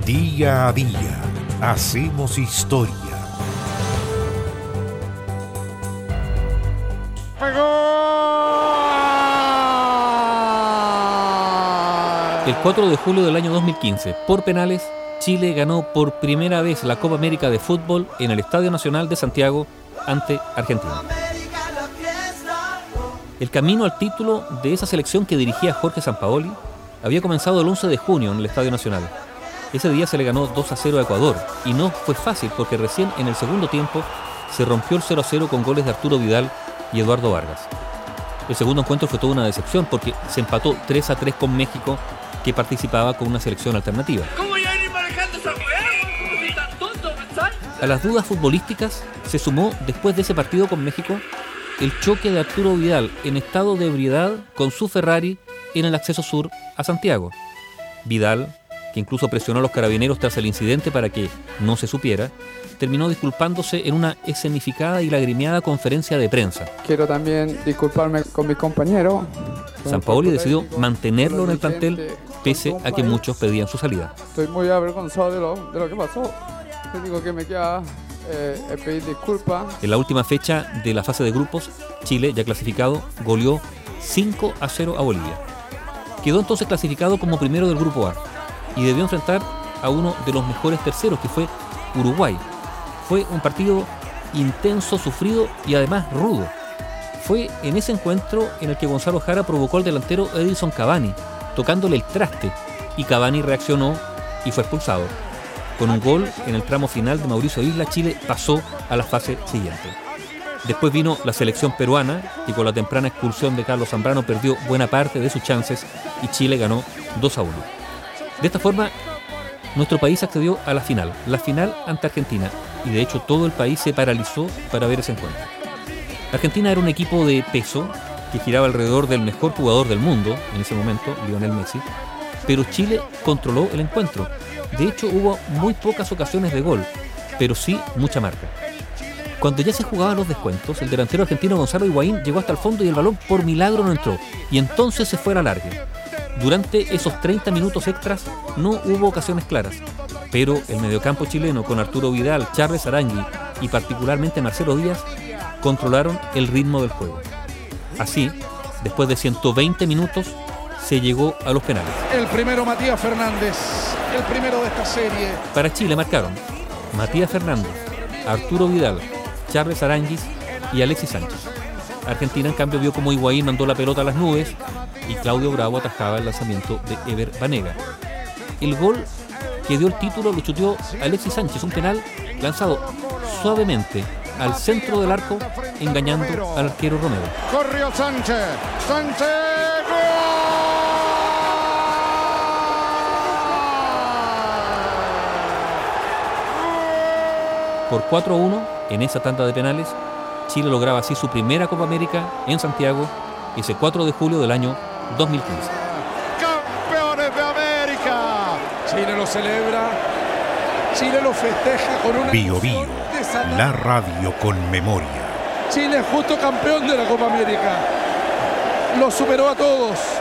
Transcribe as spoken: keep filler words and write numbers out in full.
Día a día hacemos historia. El cuatro de julio del año dos mil quince, por penales, Chile ganó por primera vez la Copa América de Fútbol en el Estadio Nacional de Santiago ante Argentina. El camino al título de esa selección que dirigía Jorge Sampaoli había comenzado el once de junio en el Estadio Nacional. Ese día se le ganó dos a cero a Ecuador y no fue fácil porque recién en el segundo tiempo se rompió el cero a cero con goles de Arturo Vidal y Eduardo Vargas. El segundo encuentro fue toda una decepción porque se empató tres a tres con México, que participaba con una selección alternativa. ¿Cómo voy a ir manejando esa weá? ¿Cómo soy tan tonto, pensar? A las dudas futbolísticas se sumó, después de ese partido con México, el choque de Arturo Vidal en estado de ebriedad con su Ferrari en el acceso sur a Santiago. Vidal, que incluso presionó a los carabineros tras el incidente para que no se supiera, terminó disculpándose en una escenificada y lagrimeada conferencia de prensa. Quiero también disculparme con mis compañeros. Sampaoli decidió mantenerlo en el plantel pese a que muchos pedían su salida. Estoy muy avergonzado de lo, de lo que pasó. Lo único que me queda eh, es pedir disculpas. En la última fecha de la fase de grupos, Chile, ya clasificado, goleó cinco a cero a Bolivia. Quedó entonces clasificado como primero del grupo A y debió enfrentar a uno de los mejores terceros, que fue Uruguay. Fue un partido intenso, sufrido y además rudo. Fue en ese encuentro en el que Gonzalo Jara provocó al delantero Edinson Cavani, tocándole el traste, y Cavani reaccionó y fue expulsado. Con un gol en el tramo final de Mauricio Isla, Chile pasó a la fase siguiente. Después vino la selección peruana, que con la temprana expulsión de Carlos Zambrano perdió buena parte de sus chances y Chile ganó dos a uno. De esta forma, nuestro país accedió a la final, la final ante Argentina, y de hecho todo el país se paralizó para ver ese encuentro. Argentina era un equipo de peso que giraba alrededor del mejor jugador del mundo en ese momento, Lionel Messi, pero Chile controló el encuentro. De hecho, hubo muy pocas ocasiones de gol, pero sí mucha marca. Cuando ya se jugaban los descuentos, el delantero argentino Gonzalo Higuaín llegó hasta el fondo y el balón por milagro no entró, y entonces se fue a la largue. Durante esos treinta minutos extras no hubo ocasiones claras, pero el mediocampo chileno con Arturo Vidal, Charles Arangui y particularmente Marcelo Díaz controlaron el ritmo del juego. Así, después de ciento veinte minutos, se llegó a los penales. El primero Matías Fernández, el primero de esta serie. Para Chile marcaron Matías Fernández, Arturo Vidal, Charles Aránguiz y Alexis Sánchez. Argentina, en cambio, vio como Higuaín mandó la pelota a las nubes y Claudio Bravo atajaba el lanzamiento de Ever Banega. El gol que dio el título lo chuteó Alexis Sánchez, un penal lanzado suavemente al centro del arco, engañando al arquero Romero. Corrió Sánchez, Sánchez, ¡gol! Por cuatro a uno, en esa tanda de penales, Chile lograba así su primera Copa América en Santiago ese cuatro de julio del año dos mil quince. ¡Campeones de América! Chile lo celebra, Chile lo festeja con una... Bio Bio, la radio con memoria. Chile es justo campeón de la Copa América. Lo superó a todos.